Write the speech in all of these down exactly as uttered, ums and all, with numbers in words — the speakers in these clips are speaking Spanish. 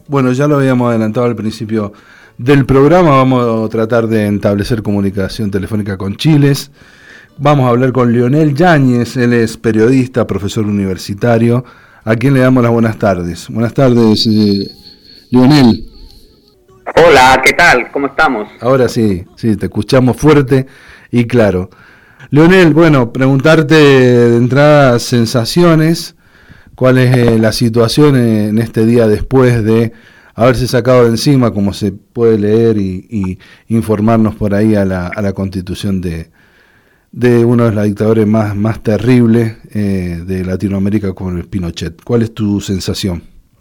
Bueno, ya lo habíamos adelantado al principio del programa, vamos a tratar de establecer comunicación telefónica con Chiles. Vamos a hablar con Leonel Yáñez, él es periodista, profesor universitario, a quien le damos las buenas tardes. Buenas tardes, eh, Leonel. Hola, ¿qué tal? ¿Cómo estamos? Ahora sí, sí, te escuchamos fuerte y claro. Leonel, bueno, preguntarte de entrada sensaciones, cuál es eh, la situación en este día después de haberse sacado de encima, como se puede leer y, y informarnos por ahí, a la, a la constitución de, de uno de los dictadores más, más terribles eh, de Latinoamérica, como el Pinochet. ¿Cuál es tu sensación?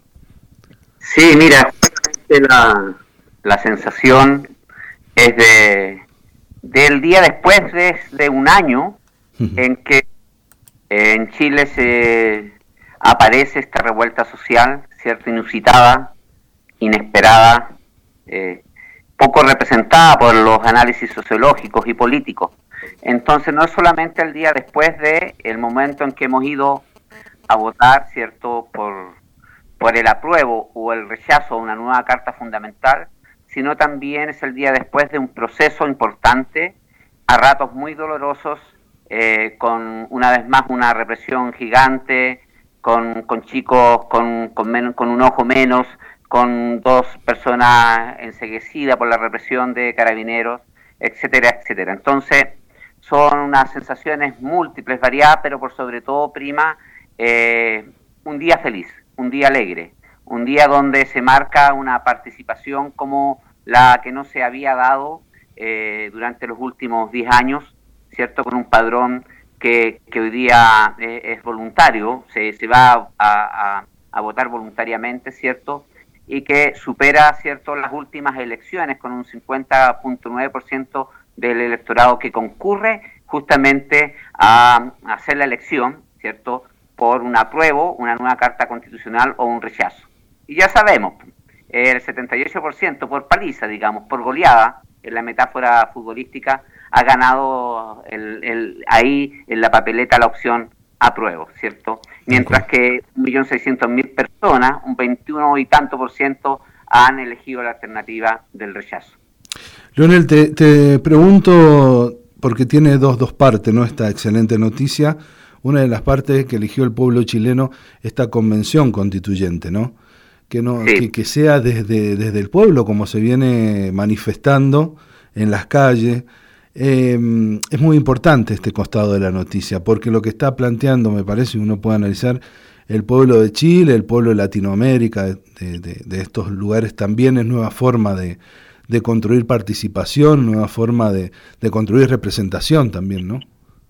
Sí, mira, la, la sensación es de del día después de, de un año uh-huh. en que en Chile se aparece esta revuelta social, cierto, inusitada, inesperada, eh, poco representada por los análisis sociológicos y políticos. Entonces no es solamente el día después de el momento en que hemos ido a votar, cierto, por, por el apruebo o el rechazo a una nueva Carta Fundamental, sino también es el día después de un proceso importante, a ratos muy dolorosos, eh, con una vez más una represión gigante, con, con chicos con, con, menos, con un ojo menos, con dos personas enceguecidas por la represión de carabineros, etcétera, etcétera. Entonces, son unas sensaciones múltiples, variadas, pero por sobre todo prima eh, un día feliz, un día alegre, un día donde se marca una participación como la que no se había dado eh, durante los últimos diez años, ¿cierto? Con un padrón que, que hoy día eh, es voluntario, se, se va a, a, a votar voluntariamente, ¿cierto? Y que supera, ¿cierto?, las últimas elecciones con un cincuenta punto nueve por ciento del electorado que concurre justamente a, a hacer la elección, ¿cierto?, por un apruebo, una nueva Carta Constitucional o un rechazo. Y ya sabemos, el setenta y ocho por ciento por paliza, digamos, por goleada, en la metáfora futbolística, ha ganado el, el, ahí en la papeleta la opción apruebo, ¿cierto? Mientras que un millón seiscientos mil personas, un veintiuno y tanto por ciento, han elegido la alternativa del rechazo. Leonel, te, te pregunto, porque tiene dos, dos partes, ¿no?, esta excelente noticia. Una de las partes que eligió el pueblo chileno, esta convención constituyente, ¿no? Que, no, sí. que, que sea desde, desde el pueblo, como se viene manifestando en las calles. Eh, es muy importante este costado de la noticia, porque lo que está planteando, me parece, uno puede analizar, el pueblo de Chile, el pueblo de Latinoamérica, de, de, de estos lugares, también es nueva forma de, de construir participación, nueva forma de, de construir representación también, ¿no?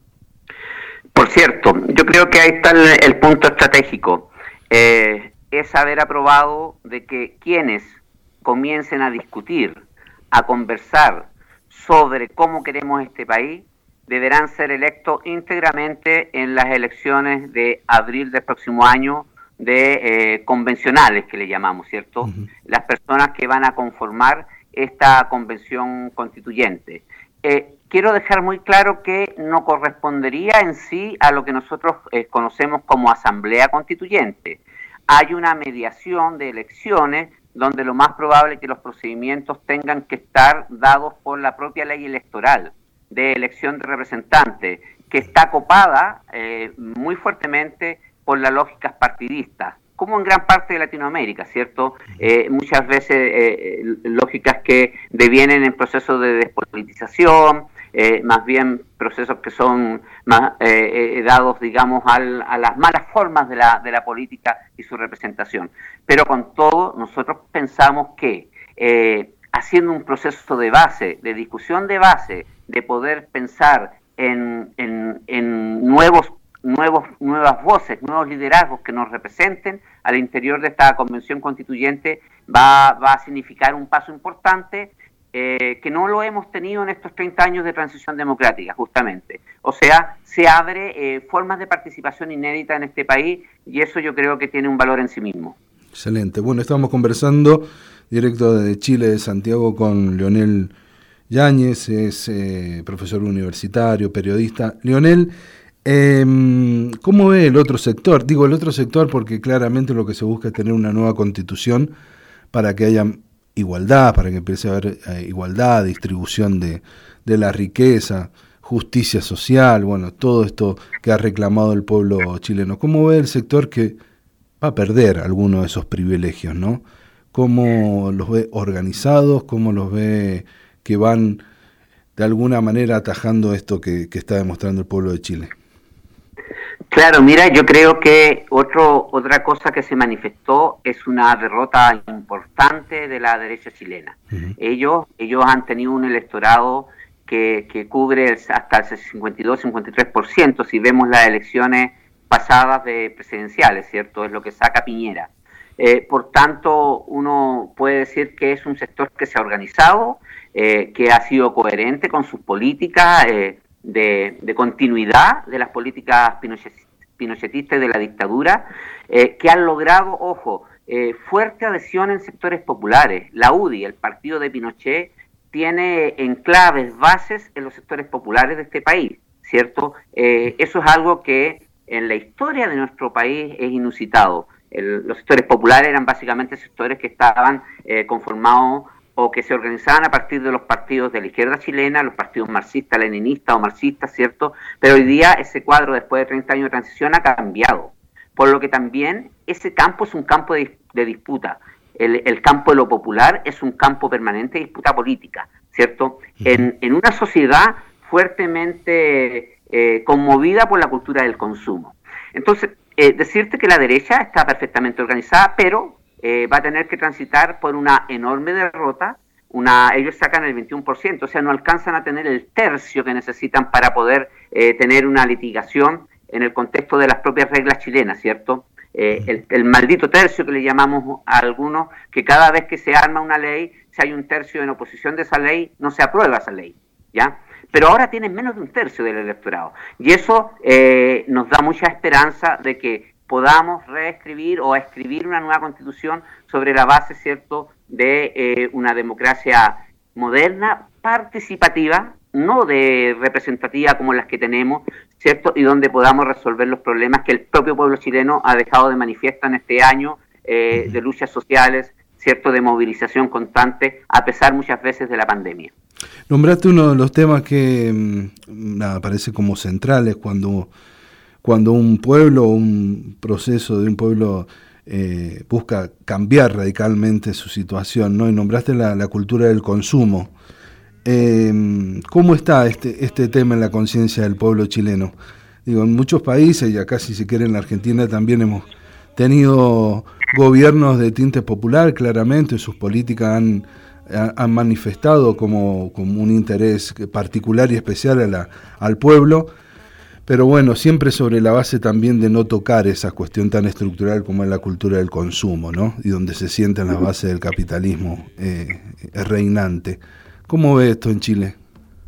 Por cierto, yo creo que ahí está el, el punto estratégico. Eh, es haber aprobado de que quienes comiencen a discutir, a conversar sobre cómo queremos este país, deberán ser electos íntegramente en las elecciones de abril del próximo año, de eh, convencionales que le llamamos, ¿cierto? Uh-huh. Las personas que van a conformar esta convención constituyente. Eh, quiero dejar muy claro que no correspondería en sí a lo que nosotros eh, conocemos como asamblea constituyente. Hay una mediación de elecciones donde lo más probable es que los procedimientos tengan que estar dados por la propia ley electoral de elección de representantes, que está copada eh, muy fuertemente por las lógicas partidistas, como en gran parte de Latinoamérica, ¿cierto? Eh, muchas veces eh, lógicas que devienen en procesos de despolitización, eh, más bien procesos que son más, eh, eh, dados, digamos, al, a las malas formas de la, de la política y su representación. Pero con todo, nosotros pensamos que eh, haciendo un proceso de base, de discusión de base, de poder pensar en, en, en nuevos Nuevos, nuevas voces, nuevos liderazgos que nos representen al interior de esta convención constituyente, va, va a significar un paso importante eh, que no lo hemos tenido en estos treinta años de transición democrática, justamente. O sea, se abre eh, formas de participación inédita en este país y eso yo creo que tiene un valor en sí mismo. Excelente. Bueno, estamos conversando directo desde Chile, de Santiago, con Leonel Yáñez, es eh, profesor universitario, periodista. Leonel, Eh, ¿cómo ve el otro sector? Digo el otro sector porque claramente lo que se busca es tener una nueva constitución para que haya igualdad, para que empiece a haber eh, igualdad, distribución de, de la riqueza, justicia social, bueno, todo esto que ha reclamado el pueblo chileno. ¿Cómo ve el sector que va a perder algunos de esos privilegios, ¿no? ¿Cómo los ve organizados? ¿Cómo los ve que van de alguna manera atajando esto que, que está demostrando el pueblo de Chile? Claro, mira, yo creo que otro, otra cosa que se manifestó es una derrota importante de la derecha chilena. Uh-huh. Ellos, ellos han tenido un electorado que, que cubre el, hasta el cincuenta y dos, cincuenta y tres por ciento, si vemos las elecciones pasadas de presidenciales, ¿cierto? Es lo que saca Piñera. Eh, por tanto, uno puede decir que es un sector que se ha organizado, eh, que ha sido coherente con sus políticas eh, de, de continuidad de las políticas pinochet, pinochetistas de la dictadura, eh, que han logrado, ojo, eh, fuerte adhesión en sectores populares. La U D I, el partido de Pinochet, tiene enclaves, bases en los sectores populares de este país, ¿cierto? Eh, eso es algo que en la historia de nuestro país es inusitado. El, los sectores populares eran básicamente sectores que estaban eh, conformados o que se organizaban a partir de los partidos de la izquierda chilena, los partidos marxistas, leninistas o marxistas, ¿cierto? Pero hoy día ese cuadro, después de treinta años de transición, ha cambiado. Por lo que también ese campo es un campo de, de disputa. El, el campo de lo popular es un campo permanente de disputa política, ¿cierto? En, en una sociedad fuertemente eh, conmovida por la cultura del consumo. Entonces, Eh, decirte que la derecha está perfectamente organizada, pero eh, va a tener que transitar por una enorme derrota. Una, ellos sacan el veintiuno por ciento, o sea, no alcanzan a tener el tercio que necesitan para poder eh, tener una litigación en el contexto de las propias reglas chilenas, ¿cierto? Eh, el, el maldito tercio que le llamamos a algunos, que cada vez que se arma una ley, si hay un tercio en oposición de esa ley, no se aprueba esa ley, ¿ya? Pero ahora tienen menos de un tercio del electorado. Y eso eh, nos da mucha esperanza de que podamos reescribir o escribir una nueva constitución sobre la base, ¿cierto?, de eh, una democracia moderna, participativa, no de representativa como las que tenemos, ¿cierto?, y donde podamos resolver los problemas que el propio pueblo chileno ha dejado de manifiesto en este año eh, de luchas sociales, ¿cierto?, de movilización constante, a pesar muchas veces de la pandemia. Nombraste uno de los temas que nada, parece como centrales cuando, cuando un pueblo, un proceso de un pueblo eh, busca cambiar radicalmente su situación, ¿no? Y nombraste la, la cultura del consumo. Eh, ¿Cómo está este, este tema en la conciencia del pueblo chileno? Digo, en muchos países, y acá si se quiere en la Argentina también hemos tenido gobiernos de tinte popular, claramente, sus políticas han han manifestado como, como un interés particular y especial a la, al pueblo, pero bueno, siempre sobre la base también de no tocar esa cuestión tan estructural como es la cultura del consumo, ¿no? Y donde se sientan las bases del capitalismo eh, reinante. ¿Cómo ve esto en Chile?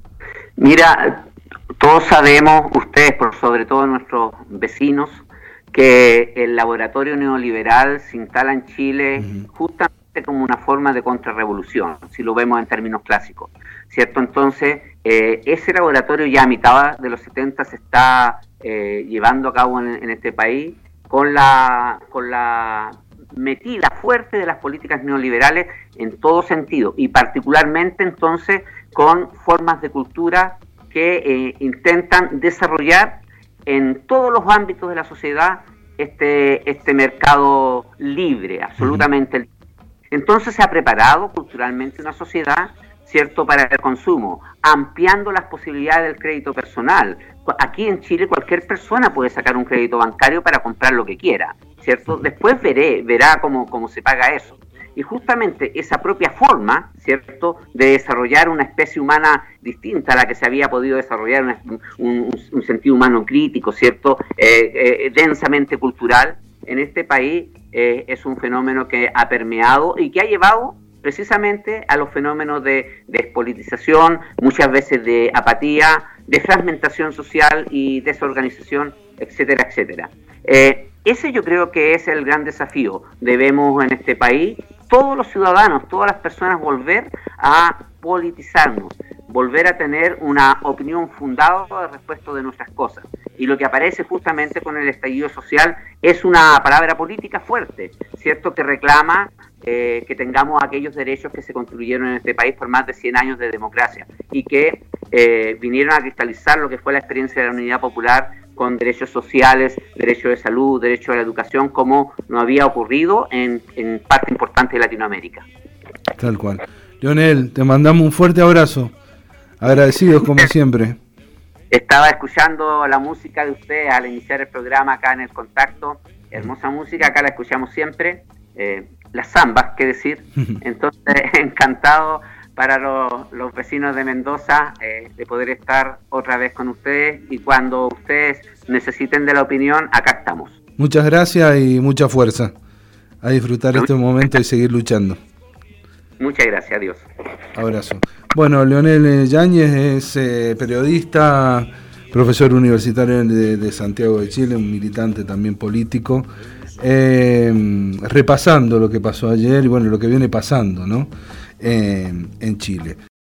Mira, todos sabemos, ustedes, por sobre todo nuestros vecinos, que el laboratorio neoliberal se instala en Chile uh-huh. justamente como una forma de contrarrevolución, si lo vemos en términos clásicos, ¿cierto? Entonces, eh, ese laboratorio ya a mitad de los setenta se está eh, llevando a cabo en, en este país con la, con la metida fuerte de las políticas neoliberales en todo sentido, y particularmente entonces con formas de cultura que eh, intentan desarrollar en todos los ámbitos de la sociedad este, este mercado libre, absolutamente libre. Entonces se ha preparado culturalmente una sociedad, ¿cierto?, para el consumo, ampliando las posibilidades del crédito personal. Aquí en Chile cualquier persona puede sacar un crédito bancario para comprar lo que quiera, ¿cierto? Después veré, verá cómo, cómo se paga eso. Y justamente esa propia forma, ¿cierto?, de desarrollar una especie humana distinta a la que se había podido desarrollar, una, un, un sentido humano crítico, ¿cierto?, eh, eh, densamente cultural, en este país eh, es un fenómeno que ha permeado y que ha llevado precisamente a los fenómenos de despolitización, muchas veces de apatía, de fragmentación social y desorganización, etcétera, etcétera. Eh, ese yo creo que es el gran desafío. Debemos en este país, todos los ciudadanos, todas las personas, volver a politizarnos, volver a tener una opinión fundada respecto de nuestras cosas. Y lo que aparece justamente con el estallido social es una palabra política fuerte, ¿cierto? Que reclama eh, que tengamos aquellos derechos que se construyeron en este país por más de cien años de democracia y que eh, vinieron a cristalizar lo que fue la experiencia de la Unidad Popular con derechos sociales, derechos de salud, derechos de la educación, como no había ocurrido en, en parte importante de Latinoamérica. Tal cual. Leonel, te mandamos un fuerte abrazo. Agradecidos como siempre. Estaba escuchando la música de ustedes al iniciar el programa acá en El Contacto. Hermosa música, acá la escuchamos siempre. Eh, las zambas, qué decir. Entonces, encantado para los, los vecinos de Mendoza eh, de poder estar otra vez con ustedes. Y cuando ustedes necesiten de la opinión, acá estamos. Muchas gracias y mucha fuerza. A disfrutar este momento y seguir luchando. Muchas gracias, adiós. Abrazo. Bueno, Leonel Yáñez es eh, periodista, profesor universitario de, de Santiago de Chile, un militante también político, eh, repasando lo que pasó ayer y bueno, lo que viene pasando, ¿no? Eh, en Chile.